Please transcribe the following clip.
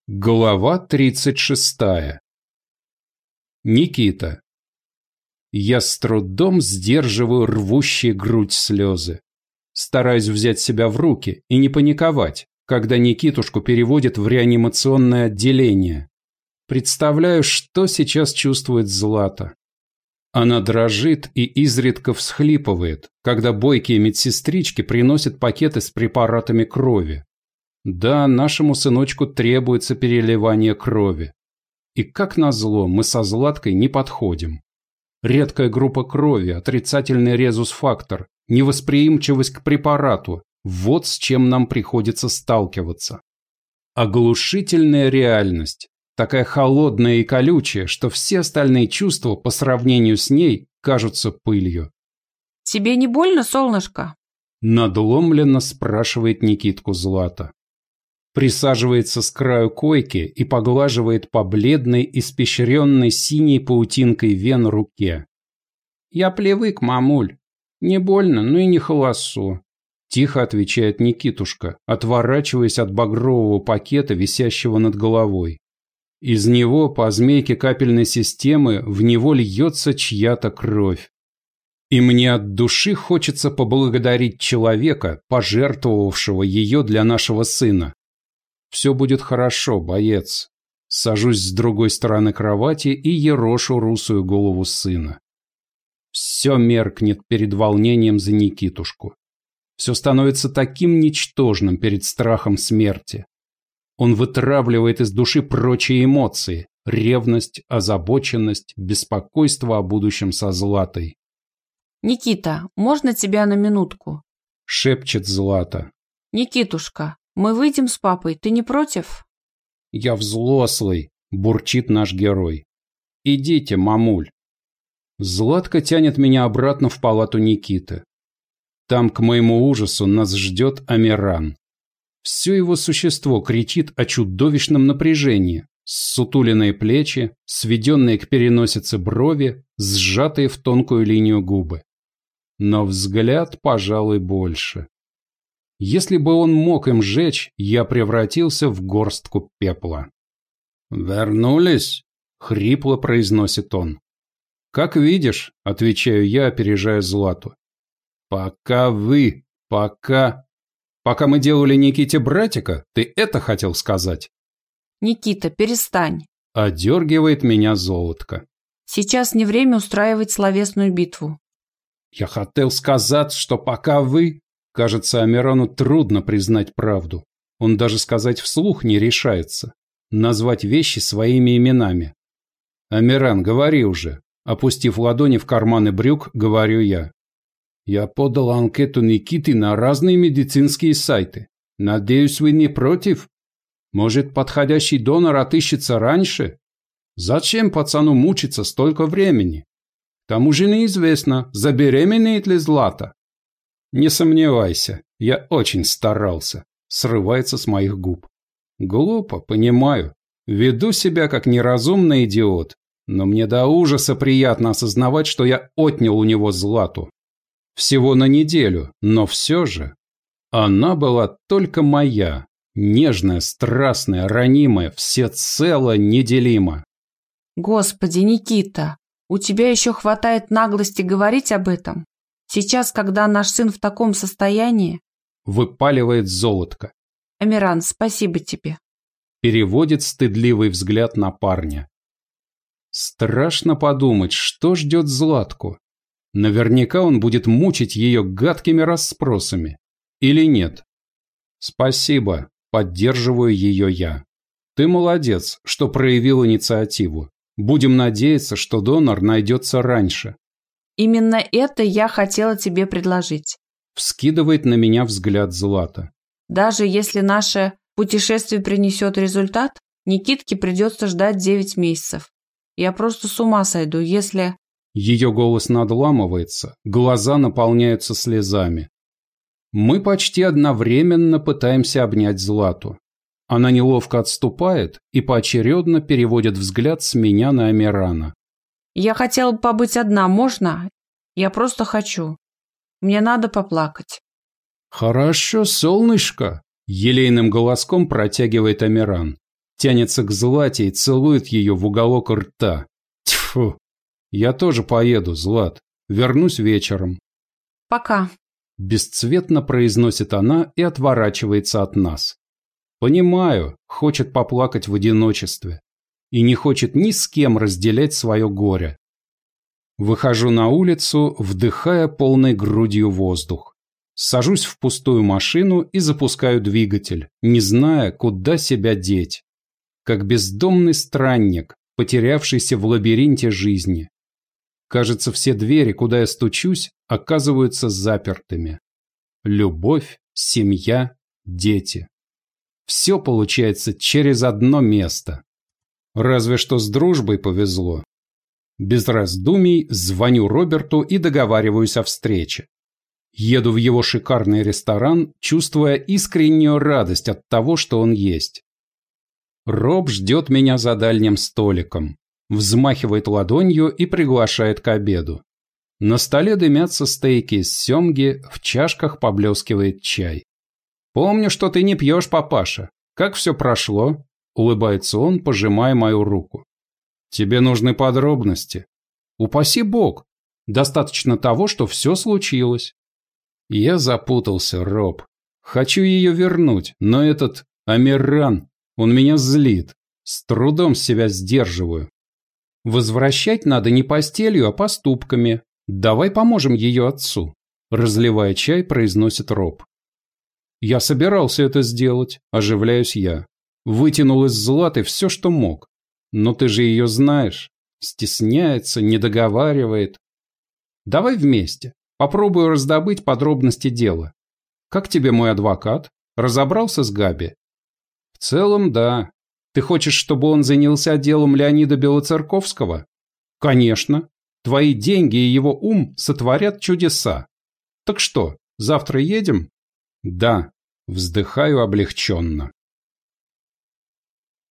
Глава 36. Никита. Я с трудом сдерживаю рвущие грудь слезы. Стараюсь взять себя в руки и не паниковать, когда Никитушку переводят в реанимационное отделение. Представляю, что сейчас чувствует Злата. Она дрожит и изредка всхлипывает, когда бойкие медсестрички приносят пакеты с препаратами крови. Да, нашему сыночку требуется переливание крови. И как назло, мы со Златкой не подходим. Редкая группа крови, отрицательный резус-фактор, невосприимчивость к препарату – вот с чем нам приходится сталкиваться. Оглушительная реальность, такая холодная и колючая, что все остальные чувства по сравнению с ней кажутся пылью. «Тебе не больно, солнышко?» Надломленно спрашивает Никитку Злата. Присаживается с краю койки и поглаживает по бледной, испещренной синей паутинкой вен руке. «Я привык, мамуль. Не больно, но и не холосо», – тихо отвечает Никитушка, отворачиваясь от багрового пакета, висящего над головой. Из него по змейке капельной системы в него льется чья-то кровь. И мне от души хочется поблагодарить человека, пожертвовавшего ее для нашего сына. «Все будет хорошо, боец». Сажусь с другой стороны кровати и ерошу русую голову сына. Все меркнет перед волнением за Никитушку. Все становится таким ничтожным перед страхом смерти. Он вытравливает из души прочие эмоции – ревность, озабоченность, беспокойство о будущем со Златой. «Никита, можно тебя на минутку?» – шепчет Злата. «Никитушка, мы выйдем с папой, ты не против?» «Я взрослый», – бурчит наш герой. «Идите, мамуль». Златка тянет меня обратно в палату Никиты. Там, к моему ужасу, нас ждет Амиран. Все его существо кричит о чудовищном напряжении. Ссутуленные плечи, сведенные к переносице брови, сжатые в тонкую линию губы. Но взгляд, пожалуй, больше. Если бы он мог им жечь, я превратился в горстку пепла. «Вернулись?» — хрипло произносит он. «Как видишь», — отвечаю я, опережая Злату. «Пока мы делали Никите братика, ты это хотел сказать?» «Никита, перестань», – одергивает меня Золотко. «Сейчас не время устраивать словесную битву». «Я хотел сказать, что пока вы...» Кажется, Амирану трудно признать правду. Он даже сказать вслух не решается. Назвать вещи своими именами. «Амиран, говори уже». Опустив ладони в карманы брюк, говорю я. «Я подал анкету Никиты на разные медицинские сайты. Надеюсь, вы не против? Может, подходящий донор отыщется раньше? Зачем пацану мучиться столько времени? К тому же неизвестно, забеременеет ли Злата». «Не сомневайся, я очень старался», – срывается с моих губ. Глупо, понимаю. Веду себя как неразумный идиот, но мне до ужаса приятно осознавать, что я отнял у него Злату. Всего на неделю, но все же. Она была только моя, нежная, страстная, ранимая, всецело неделима. «Господи, Никита, у тебя еще хватает наглости говорить об этом? Сейчас, когда наш сын в таком состоянии?» Выпаливает Золотко. «Амиран, спасибо тебе». Переводит стыдливый взгляд на парня. Страшно подумать, что ждет Златку. Наверняка он будет мучить ее гадкими расспросами. Или нет? «Спасибо», поддерживаю ее я. «Ты молодец, что проявил инициативу. Будем надеяться, что донор найдется раньше». «Именно это я хотела тебе предложить». Вскидывает на меня взгляд Злата. «Даже если наше путешествие принесет результат, Никитке придется ждать 9 месяцев. Я просто с ума сойду, если...» Ее голос надламывается, глаза наполняются слезами. Мы почти одновременно пытаемся обнять Злату. Она неловко отступает и поочередно переводит взгляд с меня на Амирана. «Я хотела бы побыть одна, можно? Я просто хочу. Мне надо поплакать». «Хорошо, солнышко», – елейным голоском протягивает Амиран. Тянется к Злате и целует ее в уголок рта. Тьфу! Я тоже поеду, Злат. Вернусь вечером. Пока. Бесцветно произносит она и отворачивается от нас. Понимаю, хочет поплакать в одиночестве. И не хочет ни с кем разделять свое горе. Выхожу на улицу, вдыхая полной грудью воздух. Сажусь в пустую машину и запускаю двигатель, не зная, куда себя деть. Как бездомный странник, потерявшийся в лабиринте жизни. Кажется, все двери, куда я стучусь, оказываются запертыми. Любовь, семья, дети. Все получается через одно место. Разве что с дружбой повезло. Без раздумий звоню Роберту и договариваюсь о встрече. Еду в его шикарный ресторан, чувствуя искреннюю радость от того, что он есть. Роб ждет меня за дальним столиком, взмахивает ладонью и приглашает к обеду. На столе дымятся стейки из семги, в чашках поблескивает чай. «Помню, что ты не пьешь, папаша. Как все прошло?» – улыбается он, пожимая мою руку. «Тебе нужны подробности. Упаси бог. Достаточно того, что все случилось». Я запутался, Роб. Хочу ее вернуть, но этот Амиран, он меня злит. С трудом себя сдерживаю. Возвращать надо не постелью, а поступками. Давай поможем ее отцу. Разливая чай, произносит Роб. Я собирался это сделать, оживляюсь я. Вытянул из Златы все, что мог. Но ты же ее знаешь. Стесняется, не договаривает. Давай вместе. Попробую раздобыть подробности дела. Как тебе мой адвокат? Разобрался с Габи? В целом, да. Ты хочешь, чтобы он занялся делом Леонида Белоцерковского? Конечно. Твои деньги и его ум сотворят чудеса. Так что, завтра едем? Да. Вздыхаю облегченно.